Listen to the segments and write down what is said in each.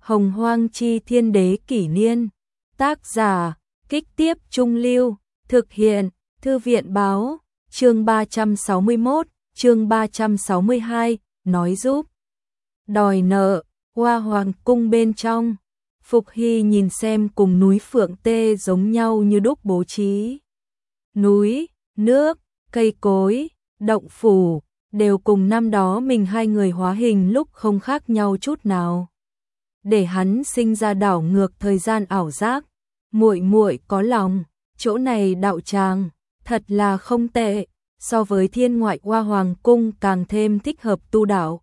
Hồng Hoang Chi Thiên Đế Kỷ Niên. Tác giả, Kích Tiếp Trung Lưu. Thực hiện, Thư viện Báo. Chương 361, chương 362, nói giúp. Đòi nợ, Hoa Hoàng cung bên trong. Phục Hy nhìn xem cùng núi Phượng Tê giống nhau như đúc bố trí. Núi, nước, cây cối, động phủ, đều cùng năm đó mình hai người hóa hình lúc không khác nhau chút nào. Để hắn sinh ra đảo ngược thời gian ảo giác. Muội muội có lòng, chỗ này đạo tràng, thật là không tệ, so với Thiên Ngoại Hoa Hoàng cung càng thêm thích hợp tu đạo.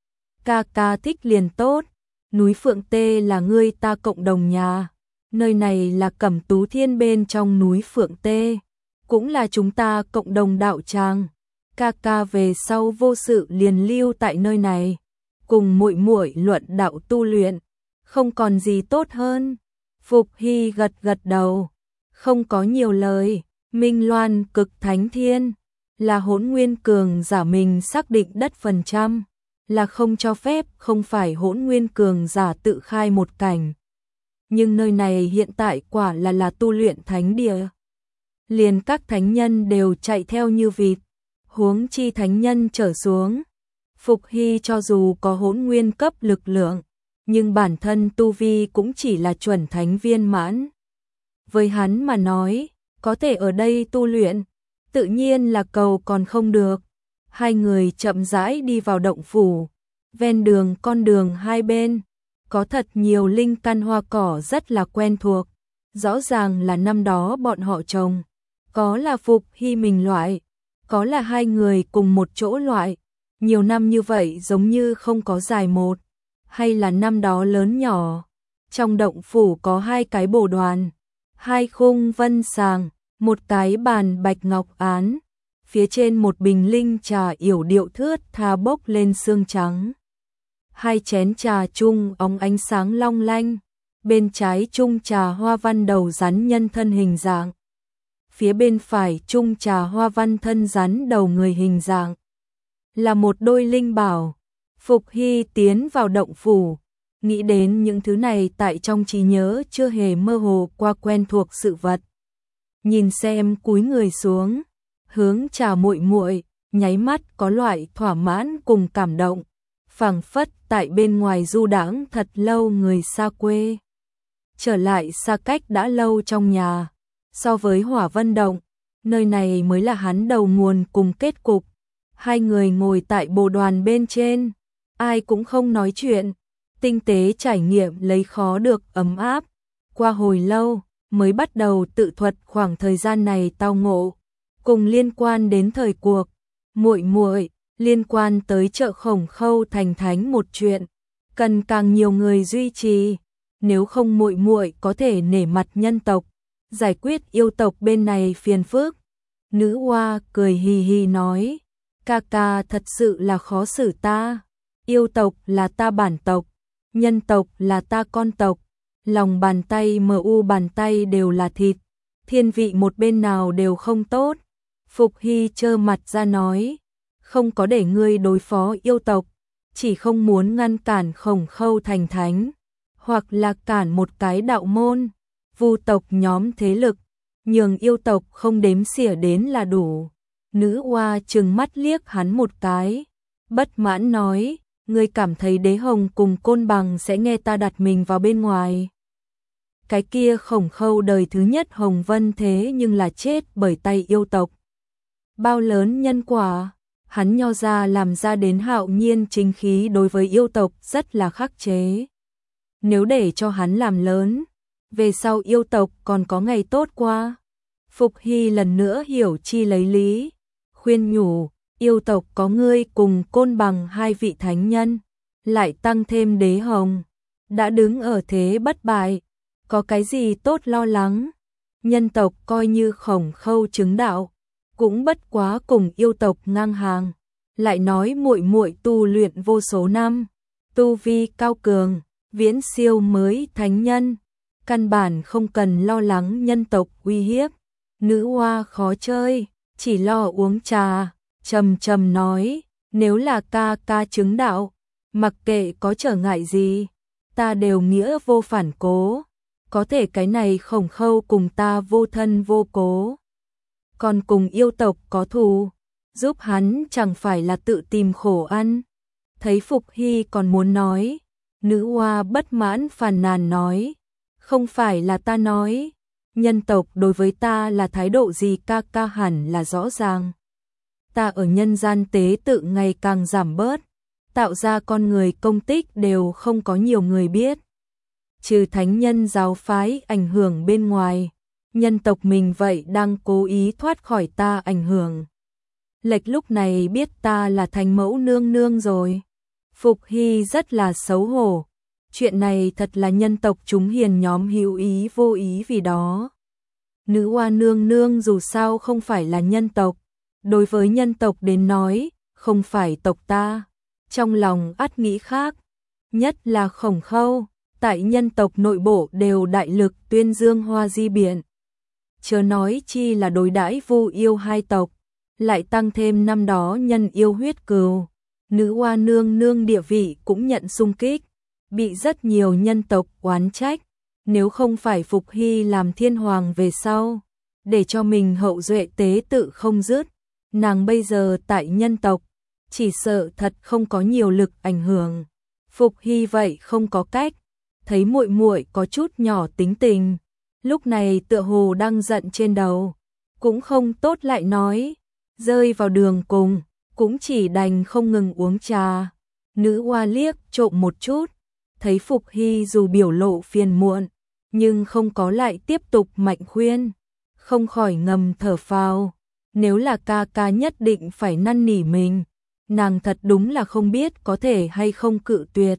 Ca ca thích liền tốt, núi Phượng Tê là ngươi ta cộng đồng nhà, nơi này là Cẩm Tú Thiên bên trong núi Phượng Tê, cũng là chúng ta cộng đồng đạo tràng. Ca ca về sau vô sự liền lưu tại nơi này, cùng muội muội luận đạo tu luyện, không còn gì tốt hơn. Phục Hy gật gật đầu, không có nhiều lời. Minh Loan Cực Thánh Thiên là Hỗn Nguyên cường giả mình xác định đất phần trăm, là không cho phép không phải Hỗn Nguyên cường giả tự khai một cảnh. Nhưng nơi này hiện tại quả là tu luyện thánh địa. Liền các thánh nhân đều chạy theo như vịt, huống chi thánh nhân trở xuống. Phục Hy cho dù có Hỗn Nguyên cấp lực lượng, nhưng bản thân tu vi cũng chỉ là chuẩn thánh viên mãn. Với hắn mà nói, có thể ở đây tu luyện, tự nhiên là cầu còn không được. Hai người chậm rãi đi vào động phủ, ven đường con đường hai bên, có thật nhiều linh căn hoa cỏ rất là quen thuộc, rõ ràng là năm đó bọn họ trồng, có là Phục Hy mình loại, có là hai người cùng một chỗ loại, nhiều năm như vậy giống như không có dài một, hay là năm đó lớn nhỏ. Trong động phủ có hai cái bồ đoàn, hai khung vân sàng, một cái bàn bạch ngọc án, phía trên một bình linh trà yểu điệu thướt tha bốc lên sương trắng. Hai chén trà chung óng ánh sáng long lanh, bên trái chung trà hoa văn đầu rắn nhân thân hình dạng, phía bên phải chung trà hoa văn thân rắn đầu người hình dạng, là một đôi linh bảo. Phục Hy tiến vào động phủ, nghĩ đến những thứ này tại trong trí nhớ chưa hề mơ hồ qua quen thuộc sự vật. Nhìn xem cúi người xuống, hướng chào muội muội, nháy mắt có loại thỏa mãn cùng cảm động, phảng phất tại bên ngoài du đãng thật lâu người xa quê. Trở lại xa cách đã lâu trong nhà, so với Hỏa Vân Động, nơi này mới là hắn đầu nguồn cùng kết cục. Hai người ngồi tại bồ đoàn bên trên, ai cũng không nói chuyện, tinh tế trải nghiệm lấy khó được ấm áp. Qua hồi lâu, mới bắt đầu tự thuật khoảng thời gian này tao ngộ, cùng liên quan đến thời cuộc, muội muội, liên quan tới chợ Khổng Khâu thành thánh một chuyện, cần càng nhiều người duy trì, nếu không muội muội có thể nể mặt nhân tộc, giải quyết yêu tộc bên này phiền phức. Nữ Hoa cười hì hì nói, ca ca thật sự là khó xử ta, yêu tộc là ta bản tộc, nhân tộc là ta con tộc, lòng bàn tay mu bàn tay đều là thịt, thiên vị một bên nào đều không tốt. Phục Hy trơ mặt ra nói, không có để ngươi đối phó yêu tộc, chỉ không muốn ngăn cản Khổng Khâu thành thánh, hoặc là cản một cái đạo môn, vu tộc nhóm thế lực, nhường yêu tộc không đếm xỉa đến là đủ. Nữ Hoa trừng mắt liếc hắn một cái, bất mãn nói, ngươi cảm thấy Đế Hồng cùng Côn Bằng sẽ nghe ta đặt mình vào bên ngoài. Cái kia Khổng Khâu đời thứ nhất Hồng Vân thế nhưng là chết bởi tay yêu tộc. Bao lớn nhân quả, hắn nho ra làm ra đến hạo nhiên chính khí đối với yêu tộc rất là khắc chế. Nếu để cho hắn làm lớn, về sau yêu tộc còn có ngày tốt qua. Phục Hy lần nữa hiểu chi lấy lý, khuyên nhủ, yêu tộc có ngươi cùng Côn Bằng hai vị thánh nhân, lại tăng thêm Đế Hồng, đã đứng ở thế bất bại, có cái gì tốt lo lắng. Nhân tộc coi như Khổng Khâu chứng đạo, cũng bất quá cùng yêu tộc ngang hàng, lại nói muội muội tu luyện vô số năm, tu vi cao cường, viễn siêu mới thánh nhân, căn bản không cần lo lắng nhân tộc uy hiếp. Nữ Hoa khó chơi, chỉ lo uống trà, trầm trầm nói, nếu là ca ca chứng đạo, mặc kệ có trở ngại gì, ta đều nghĩa vô phản cố, có thể cái này Khổng Khâu cùng ta vô thân vô cố, còn cùng yêu tộc có thù, giúp hắn chẳng phải là tự tìm khổ ăn. Thấy Phục Hy còn muốn nói, nữ oa bất mãn phàn nàn nói, không phải là ta nói, nhân tộc đối với ta là thái độ gì ca ca hẳn là rõ ràng. Ta ở nhân gian tế tự ngày càng giảm bớt, tạo ra con người công tích đều không có nhiều người biết. Trừ thánh nhân giáo phái ảnh hưởng bên ngoài, nhân tộc mình vậy đang cố ý thoát khỏi ta ảnh hưởng. Lệch lúc này biết ta là thành mẫu nương nương rồi. Phục Hy rất là xấu hổ. Chuyện này thật là nhân tộc chúng hiền nhóm hữu ý vô ý vì đó. Nữ oa nương nương dù sao không phải là nhân tộc. Đối với nhân tộc đến nói, không phải tộc ta. Trong lòng ắt nghĩ khác. Nhất là Khổng Khâu, tại nhân tộc nội bộ đều đại lực tuyên dương hoa di biển. Chớ nói chi là đối đãi Vu Yêu hai tộc, lại tăng thêm năm đó nhân yêu huyết cừu, nữ oa nương nương địa vị cũng nhận xung kích, bị rất nhiều nhân tộc oán trách, nếu không phải Phục Hy làm thiên hoàng về sau, để cho mình hậu duệ tế tự không dứt, nàng bây giờ tại nhân tộc, chỉ sợ thật không có nhiều lực ảnh hưởng. Phục Hy vậy không có cách, thấy muội muội có chút nhỏ tính tình, lúc này tựa hồ đang giận trên đầu, cũng không tốt lại nói, rơi vào đường cùng, cũng chỉ đành không ngừng uống trà. Nữ oa liếc trộm một chút, thấy Phục Hy dù biểu lộ phiền muộn, nhưng không có lại tiếp tục mạnh khuyên, không khỏi ngầm thở phào, nếu là ca ca nhất định phải năn nỉ mình, nàng thật đúng là không biết có thể hay không cự tuyệt.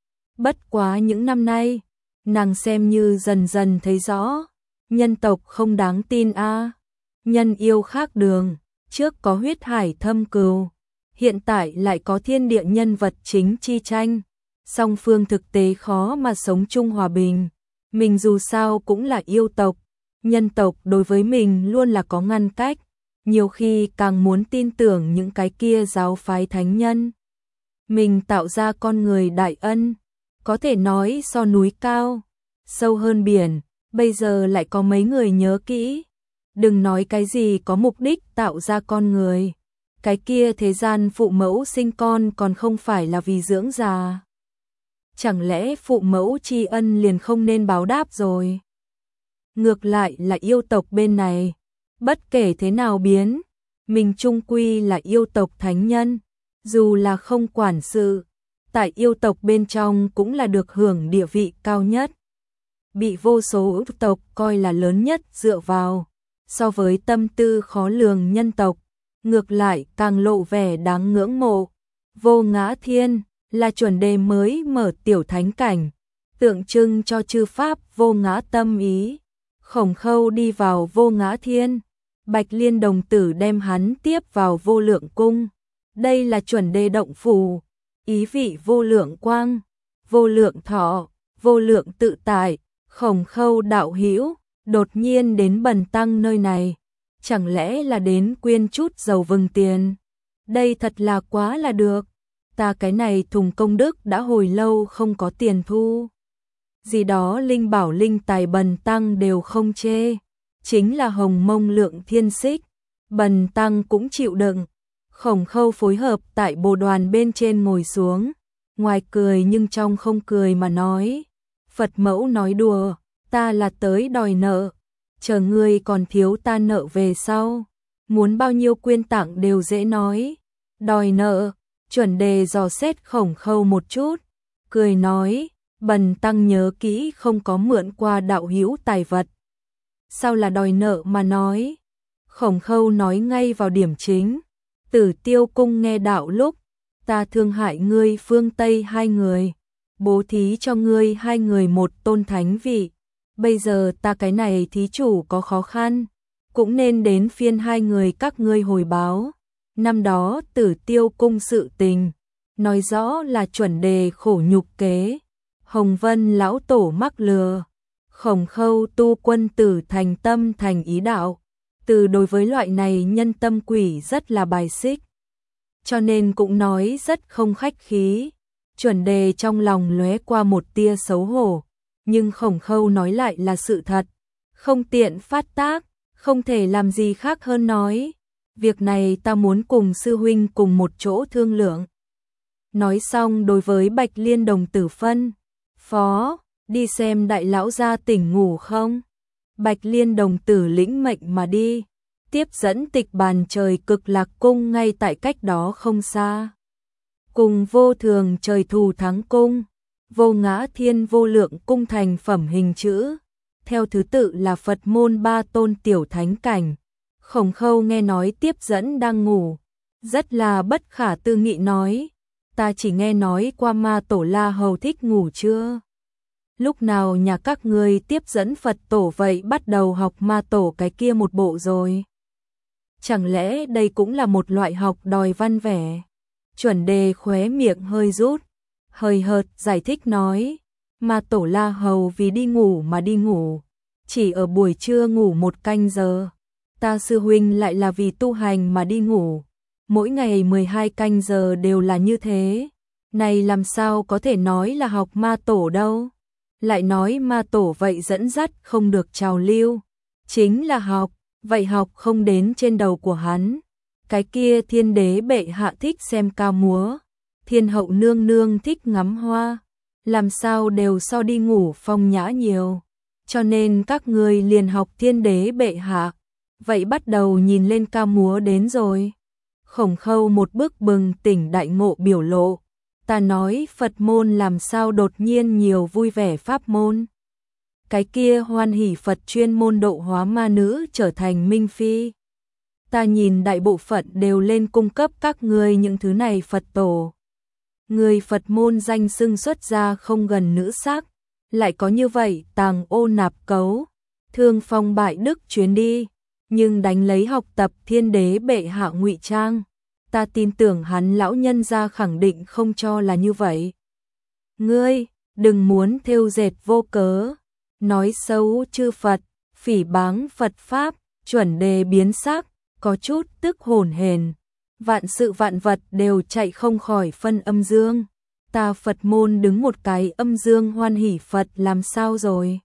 Bất quá những năm nay, nàng xem như dần dần thấy rõ, nhân tộc không đáng tin a, nhân yêu khác đường, trước có huyết hải thâm cừu, hiện tại lại có thiên địa nhân vật chính chi tranh, song phương thực tế khó mà sống chung hòa bình. Mình dù sao cũng là yêu tộc, nhân tộc đối với mình luôn là có ngăn cách, nhiều khi càng muốn tin tưởng những cái kia giáo phái thánh nhân. Mình tạo ra con người đại ân, có thể nói so núi cao, sâu hơn biển, bây giờ lại có mấy người nhớ kỹ. Đừng nói cái gì có mục đích tạo ra con người, cái kia thế gian phụ mẫu sinh con còn không phải là vì dưỡng già. Chẳng lẽ phụ mẫu tri ân liền không nên báo đáp rồi? Ngược lại là yêu tộc bên này, bất kể thế nào biến, mình chung quy là yêu tộc thánh nhân, dù là không quản sự, tại yêu tộc bên trong cũng là được hưởng địa vị cao nhất. Bị vô số tộc coi là lớn nhất dựa vào, so với tâm tư khó lường nhân tộc, ngược lại càng lộ vẻ đáng ngưỡng mộ. Vô Ngã Thiên là chuẩn đề mới mở tiểu thánh cảnh, tượng trưng cho chư pháp vô ngã tâm ý. Khổng Khâu đi vào Vô Ngã Thiên, Bạch Liên đồng tử đem hắn tiếp vào Vô Lượng Cung. Đây là chuẩn đề động phủ, ý vị vô lượng quang, vô lượng thọ, vô lượng tự tại. Khổng Khâu đạo hữu đột nhiên đến Bần tăng nơi này, chẳng lẽ là đến quyên chút dầu vừng tiền? Đây thật là quá là được, ta cái này thùng công đức đã hồi lâu không có tiền thu. Gì đó linh bảo linh tài Bần tăng đều không chê, chính là hồng mông lượng thiên xích, Bần tăng cũng chịu đựng. Khổng Khâu phối hợp tại bồ đoàn bên trên ngồi xuống, ngoài cười nhưng trong không cười mà nói, Phật mẫu nói đùa, ta là tới đòi nợ, chờ ngươi còn thiếu ta nợ về sau, muốn bao nhiêu quyên tặng đều dễ nói. Đòi nợ, chuẩn đề dò xét Khổng Khâu một chút, cười nói, Bần tăng nhớ kỹ không có mượn qua đạo hữu tài vật. Sao là đòi nợ mà nói? Khổng Khâu nói ngay vào điểm chính, Tử Tiêu cung nghe đạo lúc, ta thương hại ngươi phương Tây hai người, bố thí cho ngươi hai người một tôn thánh vị. Bây giờ ta cái này thí chủ có khó khăn, cũng nên đến phiên hai người các ngươi hồi báo. Năm đó Tử Tiêu cung sự tình, nói rõ là chuẩn đề khổ nhục kế, Hồng Vân lão tổ mắc lừa, Khổng Khâu tu quân tử thành tâm thành ý đạo, từ đối với loại này nhân tâm quỷ rất là bài xích, cho nên cũng nói rất không khách khí. Chuẩn Đề trong lòng lóe qua một tia xấu hổ, nhưng Khổng Khâu nói lại là sự thật, không tiện phát tác, không thể làm gì khác hơn nói, việc này ta muốn cùng sư huynh cùng một chỗ thương lượng. Nói xong đối với Bạch Liên đồng tử phân phó, đi xem đại lão gia tỉnh ngủ không. Bạch Liên đồng tử lĩnh mệnh mà đi, tiếp dẫn Tịch Bàn Trời Cực Lạc cung ngay tại cách đó không xa. Cùng Vô Thường Trời Thù Thắng cung, Vô Ngã Thiên Vô Lượng cung thành phẩm hình chữ, theo thứ tự là Phật môn 3 tôn tiểu thánh cảnh. Khổng Khâu nghe nói tiếp dẫn đang ngủ, rất là bất khả tư nghị nói, ta chỉ nghe nói qua Ma Tổ La Hầu thích ngủ chưa? Lúc nào nhà các ngươi tiếp dẫn Phật tổ vậy bắt đầu học Ma Tổ cái kia một bộ rồi? Chẳng lẽ đây cũng là một loại học đòi văn vẻ? Chuẩn Đề khóe miệng hơi rút, hơi hợt giải thích nói, Ma Tổ La Hầu vì đi ngủ mà đi ngủ, chỉ ở buổi trưa ngủ 1 canh giờ. Ta sư huynh lại là vì tu hành mà đi ngủ, mỗi ngày 12 canh giờ đều là như thế. Này làm sao có thể nói là học Ma Tổ đâu? Lại nói Ma Tổ vậy dẫn dắt không được trào lưu, chính là học, vậy học không đến trên đầu của hắn. Cái kia Thiên Đế bệ hạ thích xem ca múa, Thiên Hậu nương nương thích ngắm hoa, làm sao đều so đi ngủ phong nhã nhiều. Cho nên các ngươi liền học Thiên Đế bệ hạ, vậy bắt đầu nhìn lên ca múa đến rồi. Khổng Khâu một bước bừng tỉnh đại ngộ biểu lộ, ta nói Phật môn làm sao đột nhiên nhiều vui vẻ pháp môn. Cái kia Hoan Hỷ Phật chuyên môn độ hóa ma nữ trở thành minh phi. Ta nhìn đại bộ phận đều lên cung cấp các ngươi những thứ này Phật tổ. Người Phật môn danh xưng xuất ra không gần nữ sắc, lại có như vậy tàng ô nạp cấu, thương phong bại đức chuyến đi, nhưng đánh lấy học tập Thiên Đế bệ hạ ngụy trang. Ta tin tưởng hắn lão nhân gia khẳng định không cho là như vậy. Ngươi, đừng muốn thêu dệt vô cớ, nói xấu chư Phật, phỉ báng Phật Pháp. Chuẩn Đề biến sắc, có chút tức hồn hển. Vạn sự vạn vật đều chạy không khỏi phân âm dương. Ta Phật môn đứng một cái âm dương Hoan Hỷ Phật làm sao rồi?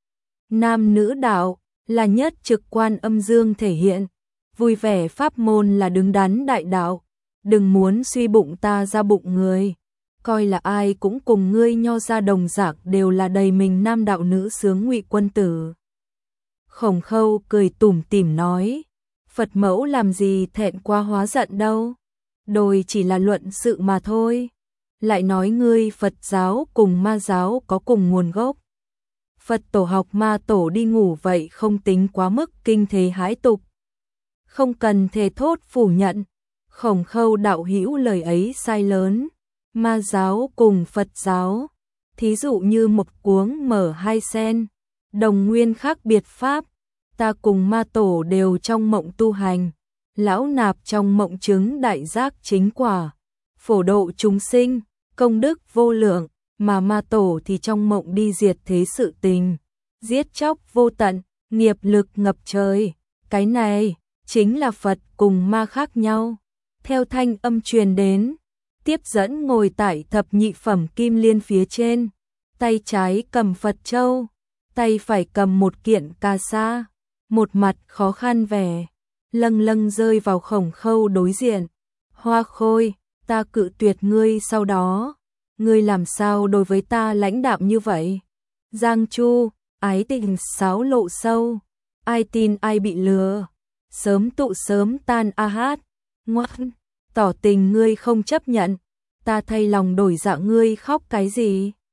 Nam nữ đạo là nhất trực quan âm dương thể hiện, vui vẻ pháp môn là đứng đắn đại đạo, đừng muốn suy bụng ta ra bụng người, coi là ai cũng cùng ngươi nho ra đồng dạng đều là đầy mình nam đạo nữ sướng ngụy quân tử. Khổng Khâu cười tủm tỉm nói, Phật mẫu làm gì thẹn quá hóa giận đâu, đôi chỉ là luận sự mà thôi. Lại nói ngươi Phật giáo cùng ma giáo có cùng nguồn gốc. Phật tổ học Ma Tổ đi ngủ vậy không tính quá mức kinh thế hãi tục. Không cần thề thốt phủ nhận. Khổng Khâu đạo hữu lời ấy sai lớn. Ma giáo cùng Phật giáo, thí dụ như một cuống mở hai sen, đồng nguyên khác biệt pháp. Ta cùng Ma Tổ đều trong mộng tu hành, lão nạp trong mộng chứng đại giác chính quả, phổ độ chúng sinh, công đức vô lượng, mà Ma Tổ thì trong mộng đi diệt thế sự tình, giết chóc vô tận, nghiệp lực ngập trời. Cái này chính là Phật cùng ma khác nhau. Theo thanh âm truyền đến, tiếp dẫn ngồi tại thập nhị phẩm kim liên phía trên, tay trái cầm Phật châu, tay phải cầm một kiện ca sa, một mặt khó khăn vẻ, lâng lâng rơi vào Khổng Khâu đối diện. Hoa Khôi, ta cự tuyệt ngươi sau đó, ngươi làm sao đối với ta lãnh đạm như vậy? Giang Chu, ái tình sáo lộ sâu, ai tin ai bị lừa, sớm tụ sớm tan a hát, ngoan, tỏ tình ngươi không chấp nhận, ta thay lòng đổi dạ ngươi khóc cái gì?